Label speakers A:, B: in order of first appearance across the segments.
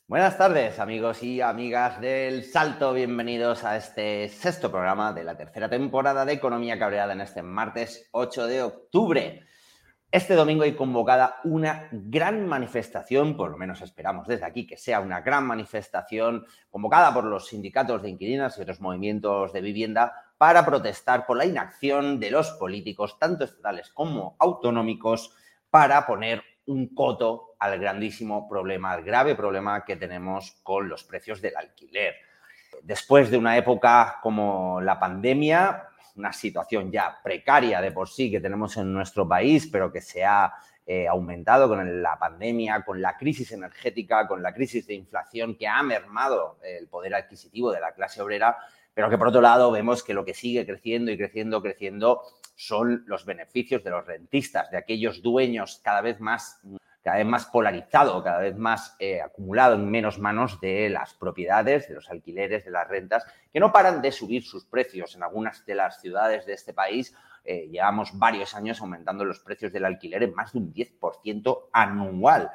A: Buenas tardes, amigos y amigas del Salto. Bienvenidos a este sexto programa de la tercera temporada de Economía Cabreada en este martes 8 de octubre. Este domingo hay convocada una gran manifestación, por lo menos esperamos desde aquí que sea una gran manifestación convocada por los sindicatos de inquilinas y otros movimientos de vivienda para protestar por la inacción de los políticos, tanto estatales como autonómicos, para poner un coto al grandísimo problema, al grave problema que tenemos con los precios del alquiler. Después de una época como la pandemia, una situación ya precaria de por sí que tenemos en nuestro país, pero que se ha aumentado con la pandemia, con la crisis energética, con la crisis de inflación que ha mermado el poder adquisitivo de la clase obrera, pero que por otro lado vemos que lo que sigue creciendo y creciendo son los beneficios de los rentistas, de aquellos dueños cada vez más polarizado, cada vez más acumulado en menos manos de las propiedades, de los alquileres, de las rentas, que no paran de subir sus precios. En algunas de las ciudades de este país llevamos varios años aumentando los precios del alquiler en más de un 10% anual.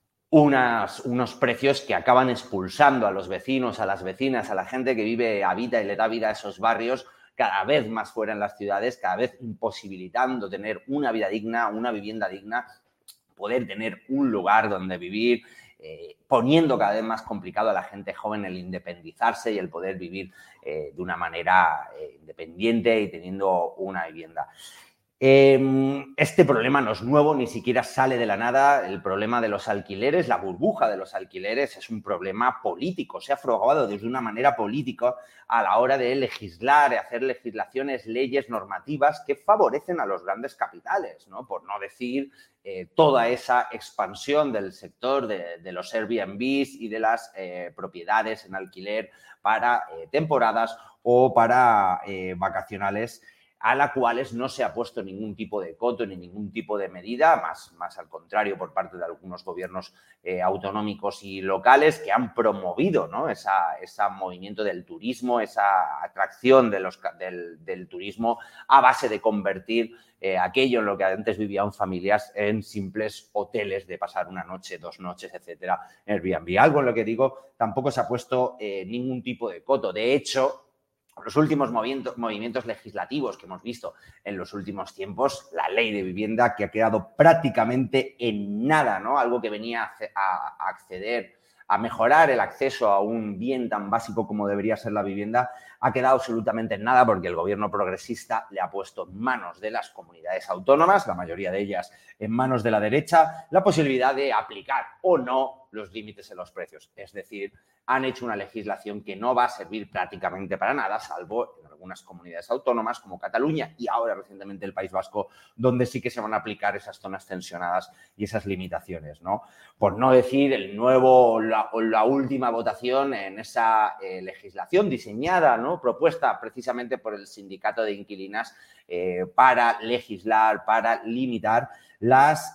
A: Unos precios que acaban expulsando a los vecinos, a las vecinas, a la gente que vive, habita y le da vida a esos barrios cada vez más fuera en las ciudades, cada vez imposibilitando tener una vida digna, una vivienda digna, poder tener un lugar donde vivir, poniendo cada vez más complicado a la gente joven el independizarse y el poder vivir de una manera independiente y teniendo una vivienda. Este problema no es nuevo, ni siquiera sale de la nada. El problema de los alquileres, la burbuja de los alquileres, es un problema político. Se ha fragado desde una manera política a la hora de legislar, de hacer legislaciones, leyes, normativas que favorecen a los grandes capitales, ¿no? Por no decir toda esa expansión del sector de los Airbnbs y de las propiedades en alquiler para temporadas o para vacacionales, a las cuales no se ha puesto ningún tipo de coto ni ningún tipo de medida, más al contrario por parte de algunos gobiernos autonómicos y locales que han promovido, ¿no? ese movimiento del turismo, esa atracción del turismo a base de convertir aquello en lo que antes vivían familias en simples hoteles de pasar una noche, 2 noches, etcétera, en Airbnb. Algo en lo que digo, tampoco se ha puesto ningún tipo de coto. De hecho, los últimos movimientos legislativos que hemos visto en los últimos tiempos, la ley de vivienda que ha quedado prácticamente en nada, ¿no? Algo que venía a acceder, a mejorar el acceso a un bien tan básico como debería ser la vivienda, ha quedado absolutamente en nada porque el gobierno progresista le ha puesto en manos de las comunidades autónomas, la mayoría de ellas en manos de la derecha, la posibilidad de aplicar o no los límites en los precios. Es decir, han hecho una legislación que no va a servir prácticamente para nada, salvo en algunas comunidades autónomas como Cataluña y ahora recientemente el País Vasco, donde sí que se van a aplicar esas zonas tensionadas y esas limitaciones, ¿no? Por no decir la última votación en esa legislación diseñada, ¿no? Propuesta precisamente por el sindicato de inquilinas para legislar, para limitar las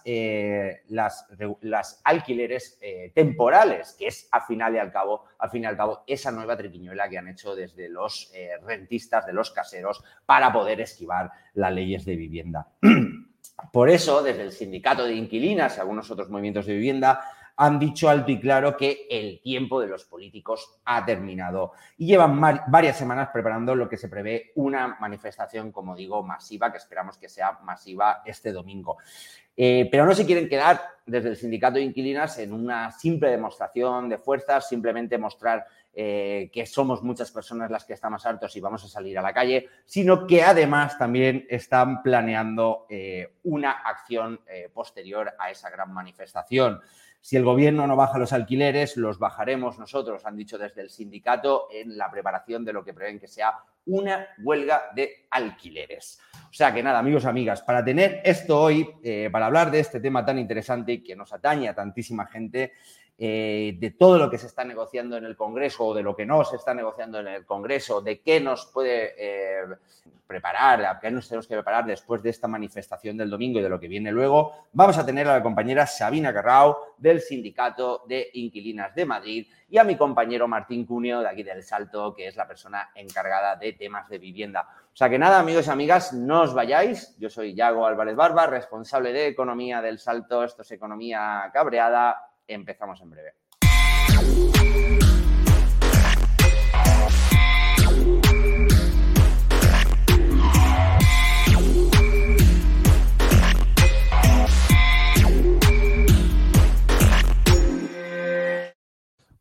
A: alquileres temporales, que es al fin y al cabo esa nueva triquiñuela que han hecho desde los rentistas, de los caseros, para poder esquivar las leyes de vivienda. Por eso, desde el sindicato de inquilinas y algunos otros movimientos de vivienda han dicho alto y claro que el tiempo de los políticos ha terminado y llevan varias semanas preparando lo que se prevé una manifestación, como digo, masiva, que esperamos que sea masiva este domingo. Pero no se quieren quedar desde el sindicato de inquilinas en una simple demostración de fuerzas, simplemente mostrar que somos muchas personas las que estamos hartos y vamos a salir a la calle, sino que además también están planeando una acción posterior a esa gran manifestación. Si el gobierno no baja los alquileres, los bajaremos nosotros, han dicho desde el sindicato, en la preparación de lo que prevén que sea una huelga de alquileres. O sea que nada, amigos, amigas, para tener esto hoy, para hablar de este tema tan interesante y que nos atañe a tantísima gente, de todo lo que se está negociando en el Congreso o de lo que no se está negociando en el Congreso, de qué nos puede preparar, a qué nos tenemos que preparar después de esta manifestación del domingo y de lo que viene luego, vamos a tener a la compañera Sabina Carrao del Sindicato de Inquilinas de Madrid y a mi compañero Martín Cuneo de aquí del Salto, que es la persona encargada de temas de vivienda. O sea que nada, amigos y amigas, no os vayáis. Yo soy Yago Álvarez Barba, responsable de Economía del Salto. Esto es Economía Cabreada. Empezamos en breve.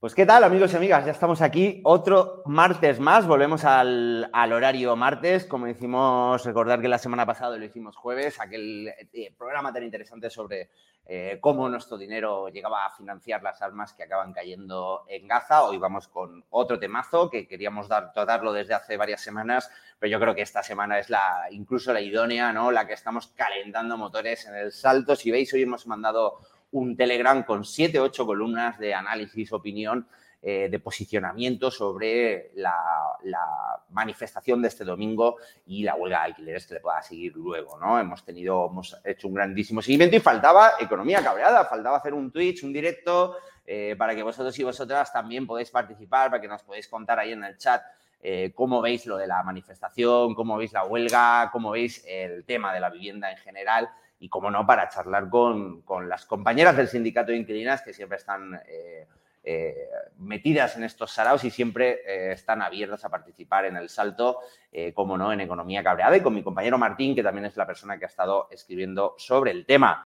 A: Pues qué tal, amigos y amigas, ya estamos aquí otro martes más, volvemos al horario martes, como decimos, recordar que la semana pasada lo hicimos jueves, aquel programa tan interesante sobre cómo nuestro dinero llegaba a financiar las armas que acaban cayendo en Gaza. Hoy vamos con otro temazo que queríamos tratarlo desde hace varias semanas, pero yo creo que esta semana es incluso la idónea, ¿no? La que estamos calentando motores en el Salto. Si veis, hoy hemos mandado un Telegram con 7 o 8 columnas de análisis, opinión, de posicionamiento sobre la manifestación de este domingo y la huelga de alquileres que le pueda seguir luego, ¿no? Hemos hecho un grandísimo seguimiento y faltaba economía cabreada, faltaba hacer un Twitch, un directo, para que vosotros y vosotras también podáis participar, para que nos podáis contar ahí en el chat cómo veis lo de la manifestación, cómo veis la huelga, cómo veis el tema de la vivienda en general. Y, como no, para charlar con las compañeras del sindicato de inquilinas que siempre están metidas en estos saraos y siempre están abiertas a participar en el Salto, como no, en Economía Cabreada, y con mi compañero Martín, que también es la persona que ha estado escribiendo sobre el tema.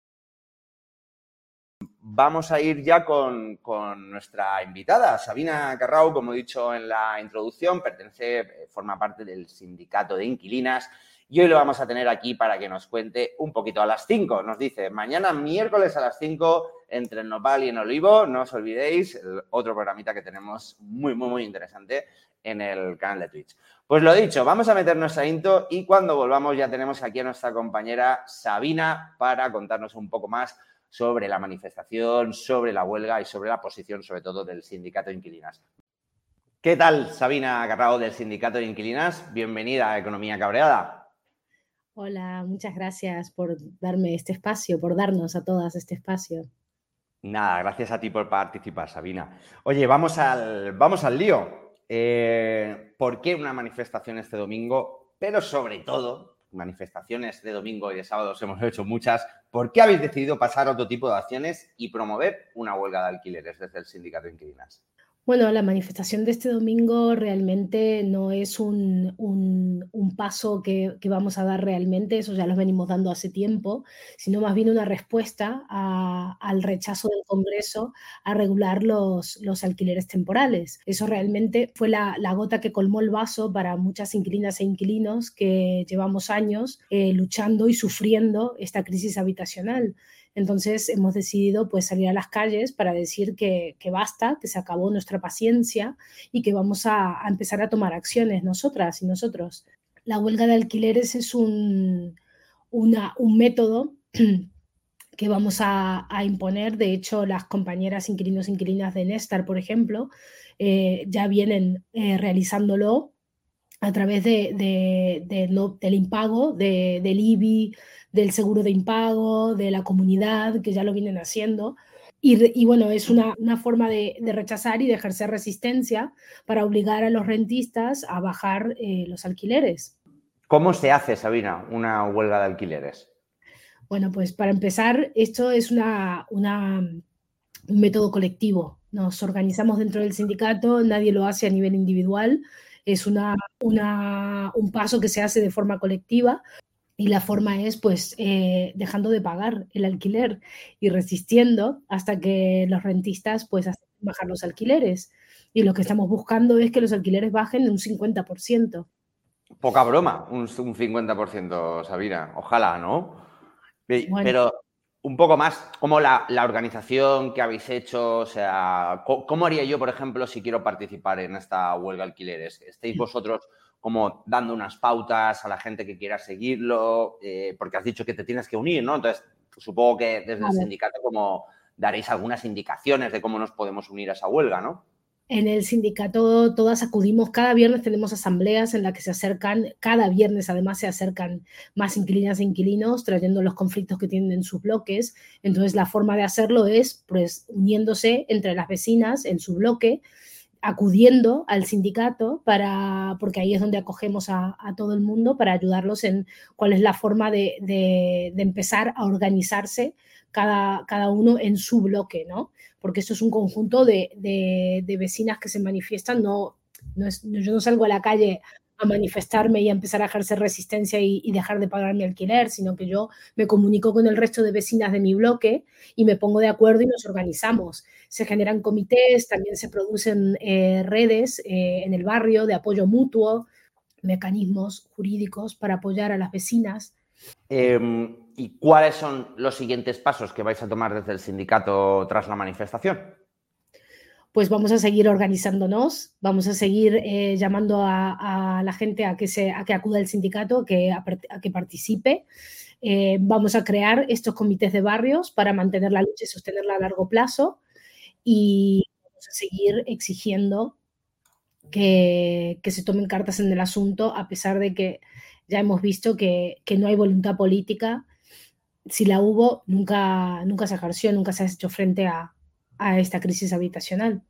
A: Vamos a ir ya con nuestra invitada, Sabina Carrau, como he dicho en la introducción, forma parte del sindicato de inquilinas. Y hoy lo vamos a tener aquí para que nos cuente un poquito a las 5. Nos dice, mañana miércoles a las 5, entre el Nopal y en Olivo, no os olvidéis, el otro programita que tenemos muy, muy, muy interesante en el canal de Twitch. Pues lo dicho, vamos a meter nuestra intro y cuando volvamos ya tenemos aquí a nuestra compañera Sabina para contarnos un poco más sobre la manifestación, sobre la huelga y sobre la posición, sobre todo, del sindicato de inquilinas. ¿Qué tal, Sabina Carrao, del sindicato de inquilinas? Bienvenida a Economía Cabreada.
B: Hola, muchas gracias por darme este espacio, por darnos a todas este espacio.
A: Nada, gracias a ti por participar, Sabina. Oye, vamos al lío. ¿Por qué una manifestación este domingo? Pero sobre todo, manifestaciones de domingo y de sábado hemos hecho muchas. ¿Por qué habéis decidido pasar a otro tipo de acciones y promover una huelga de alquileres desde el sindicato de inquilinas?
B: Bueno, la manifestación de este domingo realmente no es un paso que vamos a dar realmente, eso ya lo venimos dando hace tiempo, sino más bien una respuesta al rechazo del Congreso a regular los alquileres temporales. Eso realmente fue la gota que colmó el vaso para muchas inquilinas e inquilinos que llevamos años luchando y sufriendo esta crisis habitacional. Entonces hemos decidido pues salir a las calles para decir que basta, que se acabó nuestra paciencia y que vamos a empezar a tomar acciones nosotras y nosotros. La huelga de alquileres es un método que vamos a imponer. De hecho, las compañeras inquilinos e inquilinas de Néstor, por ejemplo, ya vienen realizándolo a través del impago, del IBI, del seguro de impago, de la comunidad, que ya lo vienen haciendo. Y bueno, es una forma de rechazar y de ejercer resistencia para obligar a los rentistas a bajar los alquileres.
A: ¿Cómo se hace, Sabina, una huelga de alquileres?
B: Bueno, pues para empezar, esto es un método colectivo. Nos organizamos dentro del sindicato, nadie lo hace a nivel individual. Es un paso que se hace de forma colectiva y la forma es pues dejando de pagar el alquiler y resistiendo hasta que los rentistas pues hacen bajar los alquileres. Y lo que estamos buscando es que los alquileres bajen de un 50%.
A: Poca broma, un 50%, Sabina. Ojalá, ¿no?
B: Bueno,
A: Pero un poco más, como la organización que habéis hecho, o sea, ¿cómo haría yo, por ejemplo, si quiero participar en esta huelga de alquileres? ¿Estáis vosotros como dando unas pautas a la gente que quiera seguirlo? Porque has dicho que te tienes que unir, ¿no? Entonces, supongo que desde el sindicato como daréis algunas indicaciones de cómo nos podemos unir a esa huelga, ¿no?
B: En el sindicato todas acudimos, cada viernes tenemos asambleas en las que se acercan, cada viernes además se acercan más inquilinas e inquilinos trayendo los conflictos que tienen en sus bloques. Entonces la forma de hacerlo es pues uniéndose entre las vecinas en su bloque, acudiendo al sindicato porque ahí es donde acogemos a todo el mundo para ayudarlos en cuál es la forma de empezar a organizarse cada uno en su bloque, ¿no? Porque esto es un conjunto de vecinas que se manifiestan, yo no salgo a la calle a manifestarme y a empezar a ejercer resistencia y dejar de pagar mi alquiler, sino que yo me comunico con el resto de vecinas de mi bloque y me pongo de acuerdo y nos organizamos. Se generan comités, también se producen redes en el barrio de apoyo mutuo, mecanismos jurídicos para apoyar a las vecinas.
A: ¿Y cuáles son los siguientes pasos que vais a tomar desde el sindicato tras la manifestación?
B: Pues vamos a seguir organizándonos, vamos a seguir llamando a la gente a que acuda al sindicato, a que participe. Vamos a crear estos comités de barrios para mantener la lucha y sostenerla a largo plazo, y vamos a seguir exigiendo que se tomen cartas en el asunto, a pesar de que ya hemos visto que no hay voluntad política. Si la hubo, nunca se ejerció, nunca se ha hecho frente a esta crisis habitacional.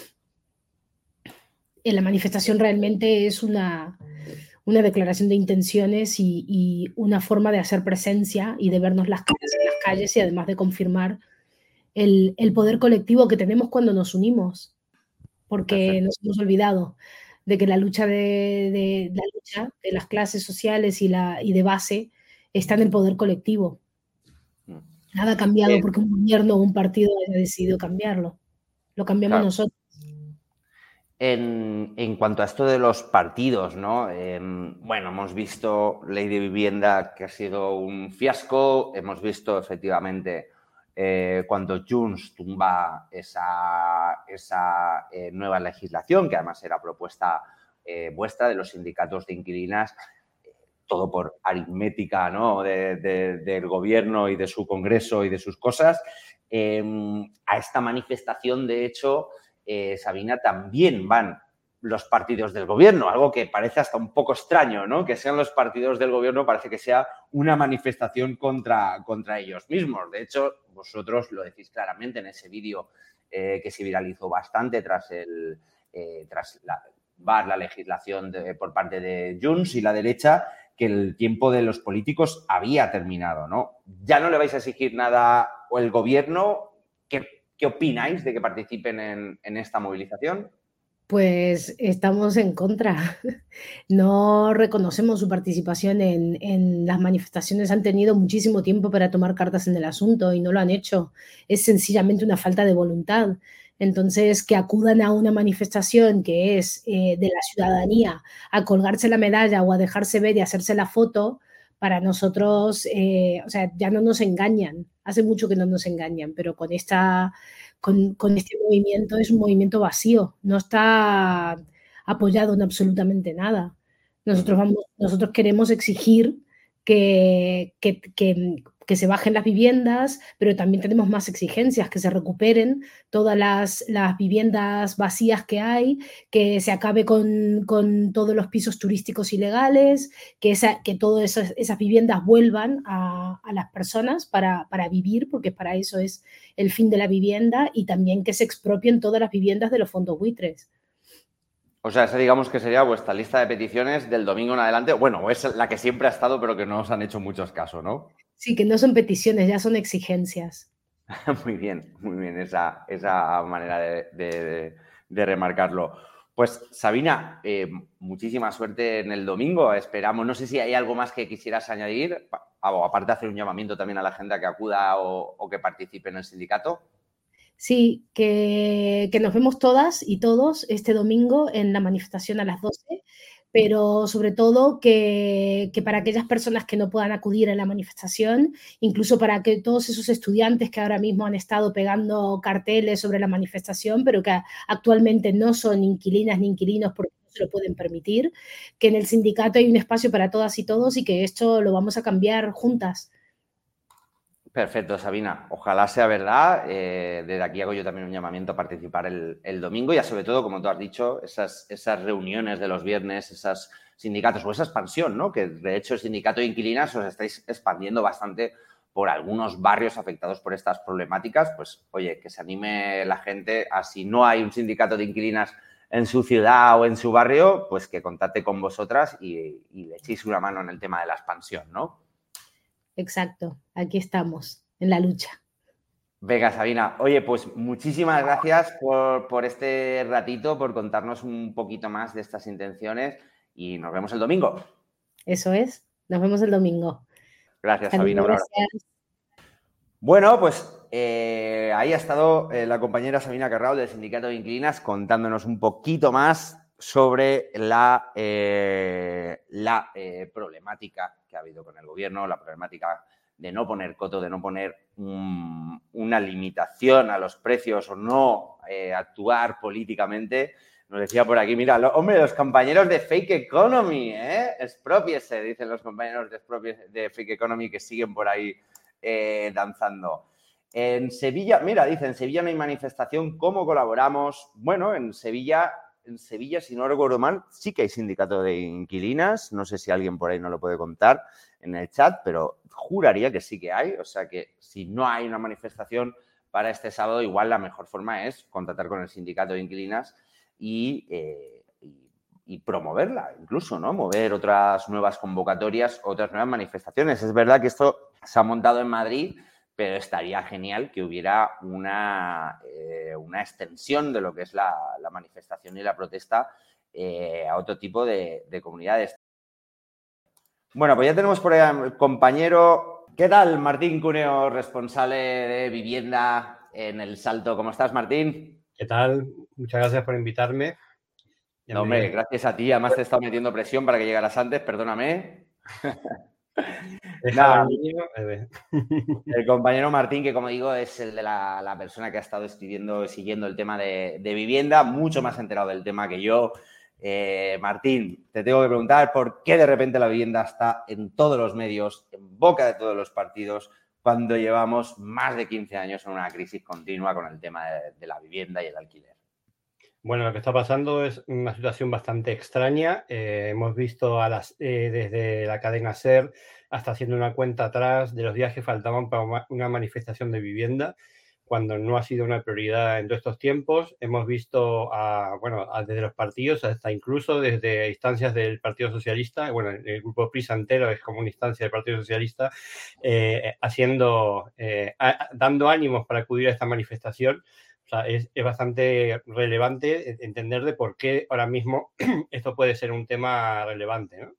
B: La manifestación realmente es una declaración de intenciones y una forma de hacer presencia y de vernos las caras en las calles, y además de confirmar el poder colectivo que tenemos cuando nos unimos, porque
A: Perfecto.
B: nos hemos olvidado de que la lucha de las clases sociales y de base está en el poder colectivo. Nada ha cambiado porque un gobierno o un partido haya decidido cambiarlo. Lo cambiamos nosotros.
A: En cuanto a esto de los partidos, ¿no? Bueno, hemos visto Ley de Vivienda, que ha sido un fiasco. Hemos visto efectivamente cuando Junts tumba esa nueva legislación, que además era propuesta vuestra de los sindicatos de inquilinas, todo por aritmética, ¿no? del gobierno y de su congreso y de sus cosas. A esta manifestación, de hecho, Sabina, también van los partidos del gobierno, algo que parece hasta un poco extraño, ¿no? Que sean los partidos del gobierno, parece que sea una manifestación contra ellos mismos. De hecho, vosotros lo decís claramente en ese vídeo que se viralizó bastante tras la legislación por parte de Junts y la derecha, que el tiempo de los políticos había terminado, ¿no? ¿Ya no le vais a exigir nada o el gobierno? ¿Qué opináis de que participen en esta movilización?
B: Pues estamos en contra. No reconocemos su participación en las manifestaciones. Han tenido muchísimo tiempo para tomar cartas en el asunto y no lo han hecho. Es sencillamente una falta de voluntad. Entonces, que acudan a una manifestación que es de la ciudadanía a colgarse la medalla o a dejarse ver y hacerse la foto, para nosotros, o sea, ya no nos engañan. Hace mucho que no nos engañan, pero con este movimiento es un movimiento vacío, no está apoyado en absolutamente nada. Nosotros queremos exigir que se bajen las viviendas, pero también tenemos más exigencias, que se recuperen todas las viviendas vacías que hay, que se acabe con todos los pisos turísticos ilegales, que todas esas viviendas vuelvan a las personas para vivir, porque para eso es el fin de la vivienda, y también que se expropien todas las viviendas de los fondos buitres.
A: O sea, esa digamos que sería vuestra lista de peticiones del domingo en adelante. Bueno, es la que siempre ha estado, pero que no os han hecho muchos casos, ¿no?
B: Sí, que no son peticiones, ya son exigencias.
A: Muy bien esa manera de remarcarlo. Pues Sabina, muchísima suerte en el domingo. Esperamos, no sé si hay algo más que quisieras añadir, aparte de hacer un llamamiento también a la gente a que acuda o que participe en el sindicato.
B: Sí, que nos vemos todas y todos este domingo en la manifestación a las 12, pero sobre todo que para aquellas personas que no puedan acudir a la manifestación, incluso para que todos esos estudiantes que ahora mismo han estado pegando carteles sobre la manifestación, pero que actualmente no son inquilinas ni inquilinos porque no se lo pueden permitir, que en el sindicato hay un espacio para todas y todos, y que esto lo vamos a cambiar juntas.
A: Perfecto, Sabina. Ojalá sea verdad. Desde aquí hago yo también un llamamiento a participar el domingo y sobre todo, como tú has dicho, esas reuniones de los viernes, esos sindicatos o esa expansión, ¿no? Que de hecho el sindicato de inquilinas os estáis expandiendo bastante por algunos barrios afectados por estas problemáticas. Pues, oye, que se anime la gente a, si no hay un sindicato de inquilinas en su ciudad o en su barrio, pues que contacte con vosotras y le echéis una mano en el tema de la expansión, ¿no?
B: Exacto, aquí estamos, en la lucha.
A: Venga, Sabina. Oye, pues muchísimas gracias por este ratito, por contarnos un poquito más de estas intenciones y nos vemos el domingo.
B: Eso es, nos vemos el domingo.
A: Gracias, Sabina. Gracias. Bueno, pues ahí ha estado la compañera Sabina Carrao del Sindicato de Inquilinas contándonos un poquito más sobre la problemática que ha habido con el gobierno, la problemática de no poner coto, de no poner una limitación a los precios o no actuar políticamente. Nos decía por aquí, mira, hombre, los compañeros de Fake Economy, expropiese, dicen los compañeros de Fake Economy que siguen por ahí danzando. En Sevilla, mira, dice, en Sevilla no hay manifestación, ¿cómo colaboramos? Bueno, en Sevilla, si no recuerdo mal, sí que hay sindicato de inquilinas, no sé si alguien por ahí no lo puede contar en el chat, pero juraría que sí que hay, o sea que si no hay una manifestación para este sábado, igual la mejor forma es contactar con el sindicato de inquilinas y promoverla, incluso, ¿no? Mover otras nuevas convocatorias, otras nuevas manifestaciones. Es verdad que esto se ha montado en Madrid, pero estaría genial que hubiera una extensión de lo que es la manifestación y la protesta a otro tipo de comunidades. Bueno, pues ya tenemos por ahí al compañero. ¿Qué tal, Martín Cuneo, responsable de vivienda en El Salto? ¿Cómo estás, Martín?
C: ¿Qué tal? Muchas gracias por invitarme.
A: No, hombre, gracias a ti. Además te he estado metiendo presión para que llegaras antes, perdóname.
C: Nada,
A: el compañero Martín, que como digo, es el de la persona que ha estado siguiendo el tema de vivienda, mucho más enterado del tema que yo. Martín, te tengo que preguntar por qué de repente la vivienda está en todos los medios, en boca de todos los partidos, cuando llevamos más de 15 años en una crisis continua con el tema de la vivienda y el alquiler.
C: Bueno, lo que está pasando es una situación bastante extraña. Hemos visto desde la cadena SER hasta haciendo una cuenta atrás de los días que faltaban para una manifestación de vivienda, cuando no ha sido una prioridad en todos estos tiempos. Hemos visto desde los partidos hasta incluso desde instancias del Partido Socialista, bueno, el grupo PRISA entero es como una instancia del Partido Socialista, dando ánimos para acudir a esta manifestación. O sea, es bastante relevante entender de por qué ahora mismo esto puede ser un tema relevante, ¿no?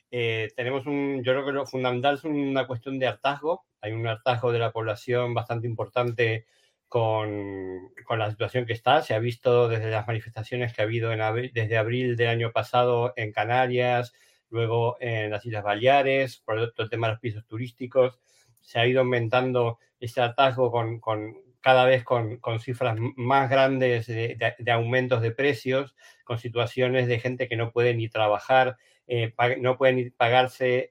C: Yo creo que lo fundamental es una cuestión de hartazgo. Hay un hartazgo de la población bastante importante con la situación que está. Se ha visto desde las manifestaciones que ha habido desde abril del año pasado en Canarias, luego en las Islas Baleares, por el tema de los pisos turísticos. Se ha ido aumentando ese hartazgo cada vez con cifras más grandes de aumentos de precios, con situaciones de gente que no puede ni trabajar, no puede ni pagarse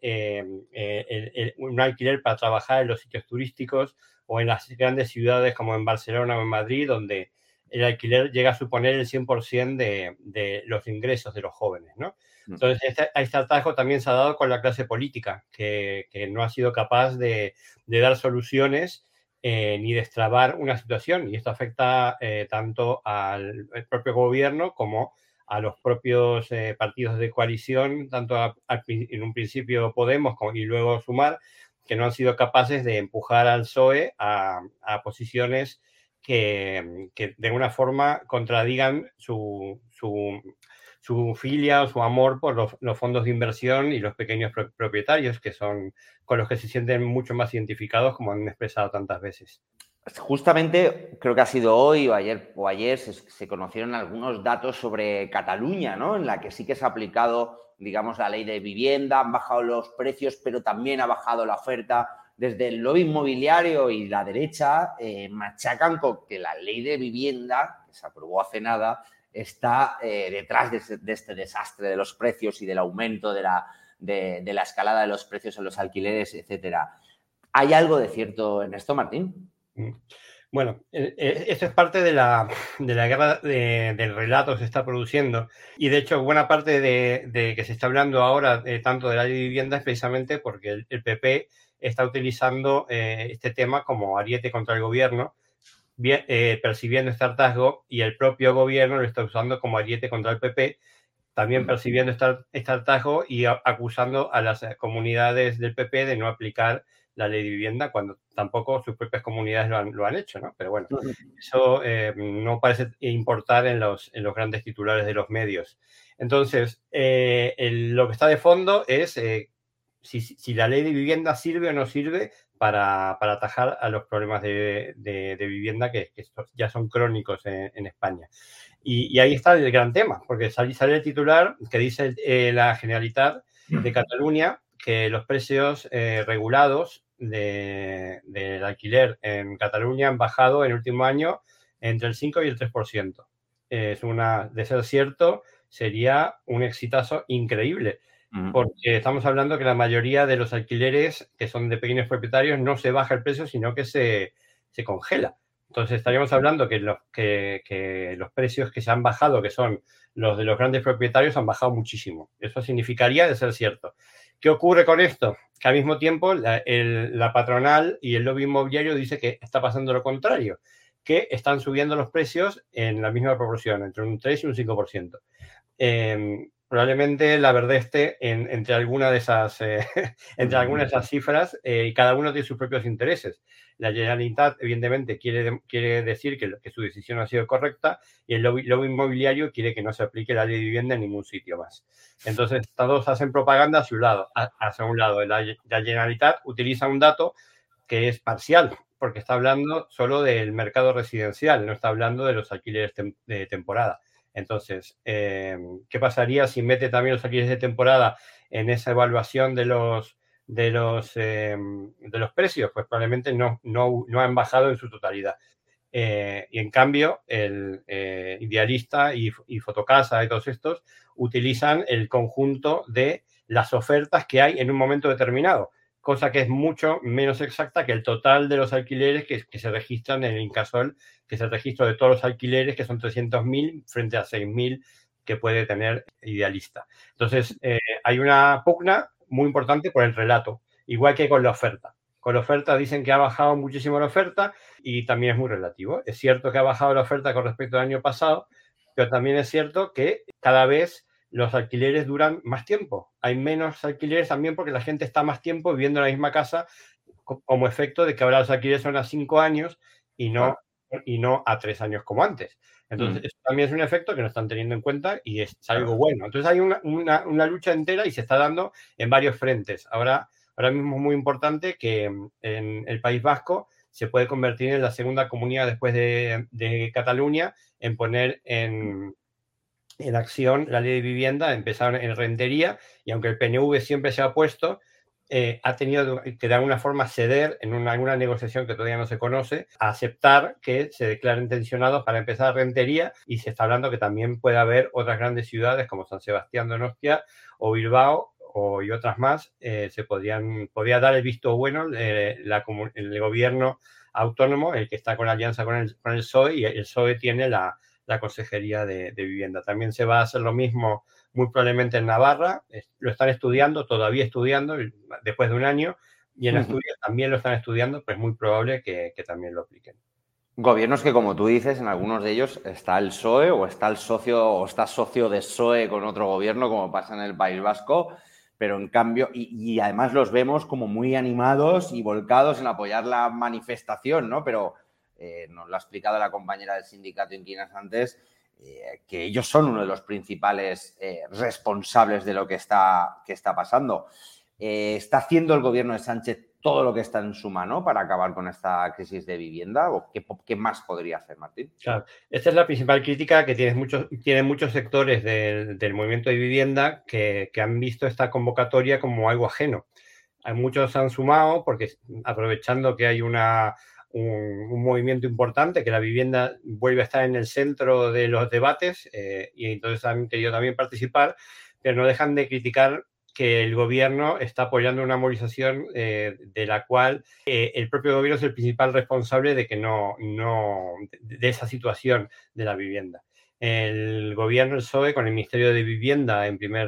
C: un alquiler para trabajar en los sitios turísticos o en las grandes ciudades como en Barcelona o en Madrid, donde el alquiler llega a suponer el 100% de los ingresos de los jóvenes, ¿no? Entonces, este hartazgo también se ha dado con la clase política, que no ha sido capaz de dar soluciones ni destrabar una situación, y esto afecta tanto al propio gobierno como a los propios partidos de coalición, tanto en un principio Podemos y luego Sumar, que no han sido capaces de empujar al PSOE a posiciones que de alguna forma contradigan su filia o su amor por los fondos de inversión y los pequeños propietarios, que son con los que se sienten mucho más identificados, como han expresado tantas veces.
A: Justamente creo que ha sido hoy o ayer se conocieron algunos datos sobre Cataluña, ¿no? En la que sí que se ha aplicado, digamos, la ley de vivienda, han bajado los precios, pero también ha bajado la oferta. Desde el lobby inmobiliario y la derecha machacan con que la ley de vivienda, que se aprobó hace nada, está detrás de este desastre de los precios y del aumento de la escalada de los precios en los alquileres, etcétera. ¿Hay algo de cierto en esto, Martín?
C: Bueno, esto es parte de la guerra del relato que se está produciendo, y de hecho buena parte de que se está hablando ahora tanto de la ley de vivienda es precisamente porque el PP está utilizando este tema como ariete contra el gobierno, percibiendo este hartazgo, y el propio gobierno lo está usando como ariete contra el PP, también percibiendo este hartazgo y acusando a las comunidades del PP de no aplicar la ley de vivienda cuando tampoco sus propias comunidades lo han hecho, ¿no? Pero bueno, eso no parece importar en los grandes titulares de los medios. Entonces, lo que está de fondo es si la ley de vivienda sirve o no sirve para atajar a los problemas de vivienda que ya son crónicos en España. Y ahí está el gran tema, porque sale el titular que dice la Generalitat de Cataluña que los precios regulados del alquiler en Cataluña han bajado en el último año entre el 5 y el 3%. De ser cierto, sería un exitazo increíble, porque estamos hablando que la mayoría de los alquileres que son de pequeños propietarios no se baja el precio, sino que se congela. Entonces estaríamos hablando que los precios que se han bajado, que son los de los grandes propietarios, han bajado muchísimo. Eso significaría de ser cierto. ¿Qué ocurre con esto? Que al mismo tiempo la patronal y el lobby inmobiliario dice que está pasando lo contrario, que están subiendo los precios en la misma proporción, entre un 3 y un 5%. Probablemente la verdad esté entre alguna de esas cifras y cada uno tiene sus propios intereses. La Generalitat, evidentemente, quiere decir que su decisión ha sido correcta y el lobby inmobiliario quiere que no se aplique la ley de vivienda en ningún sitio más. Entonces, todos hacen propaganda hacia un lado. La Generalitat utiliza un dato que es parcial, porque está hablando solo del mercado residencial, no está hablando de los alquileres de temporada. Entonces, ¿qué pasaría si mete también los alquileres de temporada en esa evaluación de los precios? Pues probablemente no han bajado en su totalidad. Y en cambio, el Idealista y Fotocasa y todos estos utilizan el conjunto de las ofertas que hay en un momento determinado, cosa que es mucho menos exacta que el total de los alquileres que se registran en el Incasol, que es el registro de todos los alquileres, que son 300.000 frente a 6.000 que puede tener Idealista. Entonces, hay una pugna muy importante por el relato, igual que con la oferta. Con la oferta dicen que ha bajado muchísimo la oferta y también es muy relativo. Es cierto que ha bajado la oferta con respecto al año pasado, pero también es cierto que cada vez los alquileres duran más tiempo. Hay menos alquileres también porque la gente está más tiempo viviendo en la misma casa, como efecto de que ahora los alquileres son a 5 años y no a 3 años como antes. Entonces, eso también es un efecto que no están teniendo en cuenta y es algo bueno. Entonces, hay una lucha entera y se está dando en varios frentes. Ahora mismo es muy importante que en el País Vasco se puede convertir en la segunda comunidad después de Cataluña en poner en acción la ley de vivienda. Empezaron en Rentería y aunque el PNV siempre se ha opuesto, ha tenido que de alguna forma ceder en alguna negociación que todavía no se conoce, a aceptar que se declaren tensionados para empezar Rentería, y se está hablando que también puede haber otras grandes ciudades como San Sebastián de Donostia o Bilbao y otras más. Podría dar el visto bueno el gobierno autónomo, el que está con alianza con el PSOE, y el PSOE tiene la Consejería de Vivienda. También se va a hacer lo mismo muy probablemente en Navarra. Lo están estudiando, todavía estudiando, después de un año, y en Asturias también lo están estudiando, pues es muy probable que también lo apliquen.
A: Gobiernos que, como tú dices, en algunos de ellos está el PSOE o está el socio o está socio de PSOE con otro gobierno, como pasa en el País Vasco, pero en cambio, y además los vemos como muy animados y volcados en apoyar la manifestación, ¿no? Pero nos lo ha explicado la compañera del sindicato Inquilinos antes, que ellos son uno de los principales responsables de lo que está pasando. ¿Está haciendo el gobierno de Sánchez todo lo que está en su mano para acabar con esta crisis de vivienda? ¿O qué más podría hacer, Martín?
C: Claro, esta es la principal crítica que tienen muchos sectores del movimiento de vivienda que han visto esta convocatoria como algo ajeno. Muchos se han sumado porque, aprovechando que hay un movimiento importante, que la vivienda vuelve a estar en el centro de los debates, y entonces han querido también participar, pero no dejan de criticar que el gobierno está apoyando una movilización de la cual el propio gobierno es el principal responsable de que de esa situación de la vivienda. El gobierno, el PSOE, con el Ministerio de Vivienda en primer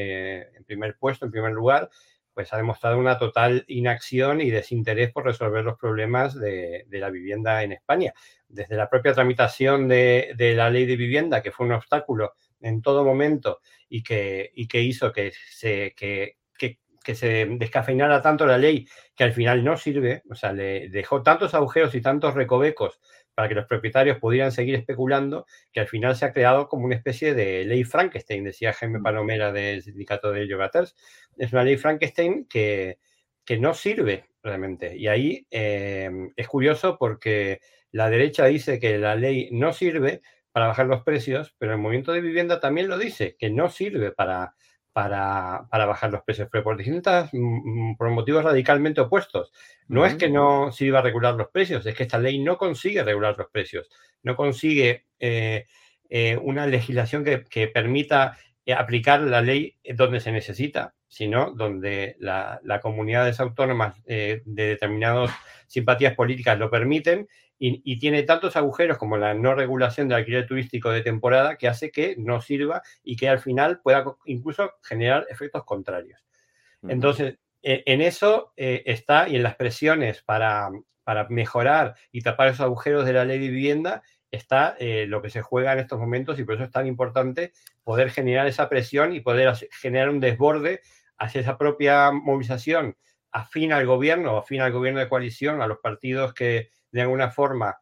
C: lugar, pues ha demostrado una total inacción y desinterés por resolver los problemas de la vivienda en España. Desde la propia tramitación de la ley de vivienda, que fue un obstáculo en todo momento y que hizo que que se descafeinara tanto la ley que al final no sirve, o sea, le dejó tantos agujeros y tantos recovecos para que los propietarios pudieran seguir especulando, que al final se ha creado como una especie de ley Frankenstein, decía Jaime Palomera del sindicato de Llogaters. Es una ley Frankenstein que no sirve realmente. Y ahí es curioso porque la derecha dice que la ley no sirve para bajar los precios, pero el movimiento de vivienda también lo dice, que no sirve para bajar los precios, pero por distintas, por motivos radicalmente opuestos. No es que no sirva a regular los precios, es que esta ley no consigue regular los precios, no consigue una legislación que permita aplicar la ley donde se necesita, sino donde las comunidades autónomas de determinadas simpatías políticas lo permiten, y tiene tantos agujeros como la no regulación del alquiler turístico de temporada, que hace que no sirva y que al final pueda incluso generar efectos contrarios. Entonces, en eso está, y en las presiones para mejorar y tapar esos agujeros de la ley de vivienda, está lo que se juega en estos momentos, y por eso es tan importante poder generar esa presión y poder generar un desborde hacia esa propia movilización afín al gobierno de coalición, a los partidos que de alguna forma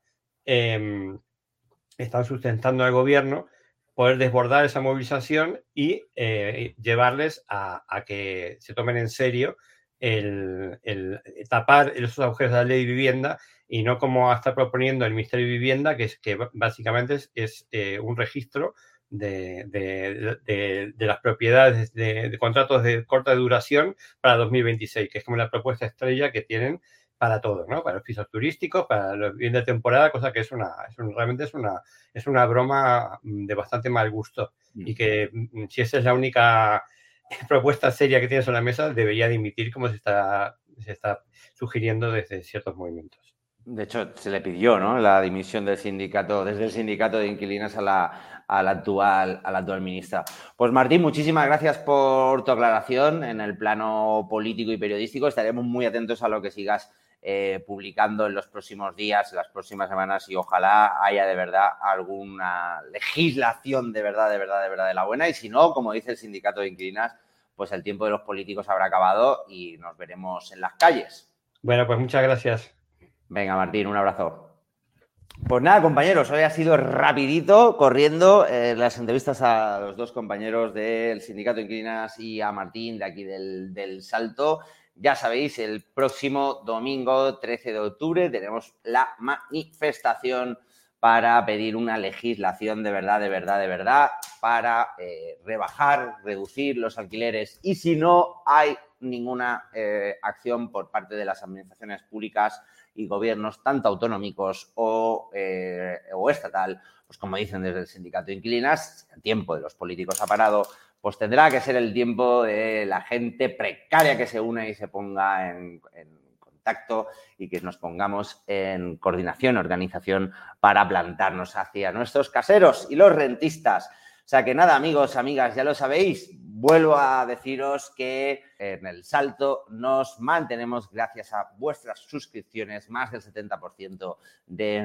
C: están sustentando al gobierno, poder desbordar esa movilización y llevarles a que se tomen en serio el tapar esos agujeros de la ley de vivienda, y no como está proponiendo el Ministerio de Vivienda, que básicamente es un registro de las propiedades de contratos de corta duración para 2026, que es como la propuesta estrella que tienen para todo, ¿no? Para los pisos turísticos, para los viviendas de temporada, cosa que realmente es una broma de bastante mal gusto, y que si esa es la única propuesta seria que tiene sobre la mesa, debería dimitir, como se está sugiriendo desde ciertos movimientos.
A: De hecho, se le pidió, ¿no?, la dimisión del sindicato, desde el sindicato de inquilinos a la actual ministra. Pues Martín, muchísimas gracias por tu aclaración en el plano político y periodístico. Estaremos muy atentos a lo que sigas publicando en los próximos días, en las próximas semanas, y ojalá haya de verdad alguna legislación de verdad de la buena, y si no, como dice el sindicato de inquilinas, pues el tiempo de los políticos habrá acabado y nos veremos en las calles.
C: Bueno, pues muchas gracias.
A: Venga, Martín, un abrazo. Pues nada, compañeros, hoy ha sido rapidito, corriendo las entrevistas a los dos compañeros del sindicato de inquilinas y a Martín de aquí del Salto. Ya sabéis, el próximo domingo 13 de octubre tenemos la manifestación para pedir una legislación de verdad, para rebajar, reducir los alquileres, y si no hay ninguna acción por parte de las administraciones públicas y gobiernos, tanto autonómicos o estatal, pues como dicen desde el sindicato de inquilinas, el tiempo de los políticos ha parado, pues tendrá que ser el tiempo de la gente precaria que se une y se ponga en contacto, y que nos pongamos en coordinación, organización, para plantarnos hacia nuestros caseros y los rentistas. O sea que nada, amigos, amigas, ya lo sabéis. Vuelvo a deciros que en El Salto nos mantenemos gracias a vuestras suscripciones. Más del 70% de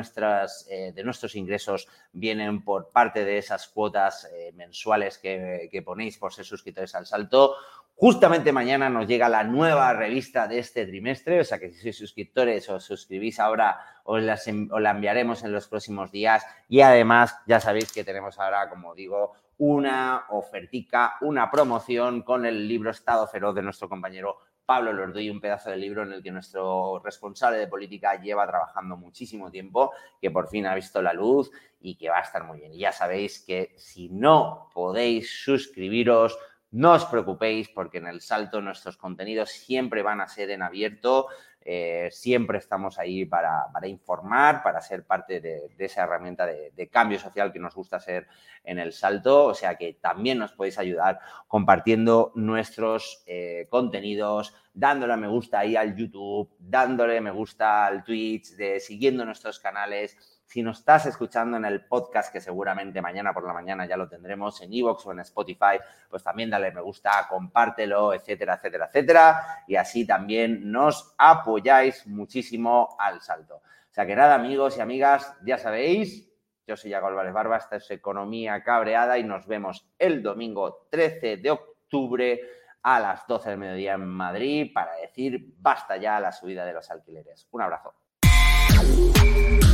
A: nuestros ingresos vienen por parte de esas cuotas mensuales que ponéis por ser suscriptores al Salto. Justamente mañana nos llega la nueva revista de este trimestre, o sea que si sois suscriptores o os suscribís ahora, os la enviaremos en los próximos días. Y además ya sabéis que tenemos ahora, como digo, una ofertica, una promoción con el libro Estado Feroz de nuestro compañero Pablo Lorduy, un pedazo de libro en el que nuestro responsable de política lleva trabajando muchísimo tiempo, que por fin ha visto la luz y que va a estar muy bien. Y ya sabéis que si no podéis suscribiros, no os preocupéis, porque en El Salto nuestros contenidos siempre van a ser en abierto. Siempre estamos ahí para informar, para ser parte de esa herramienta de cambio social que nos gusta ser en El Salto. O sea que también nos podéis ayudar compartiendo nuestros contenidos, dándole a me gusta ahí al YouTube, dándole me gusta al Twitch, siguiendo nuestros canales. Si nos estás escuchando en el podcast, que seguramente mañana por la mañana ya lo tendremos en iVoox o en Spotify, pues también dale me gusta, compártelo, etcétera, etcétera, etcétera. Y así también nos apoyáis muchísimo al Salto. O sea que nada, amigos y amigas, ya sabéis, yo soy Iago Álvarez Barba, esta es Economía Cabreada, y nos vemos el domingo 13 de octubre a las 12 del mediodía en Madrid para decir basta ya a la subida de los alquileres. Un abrazo.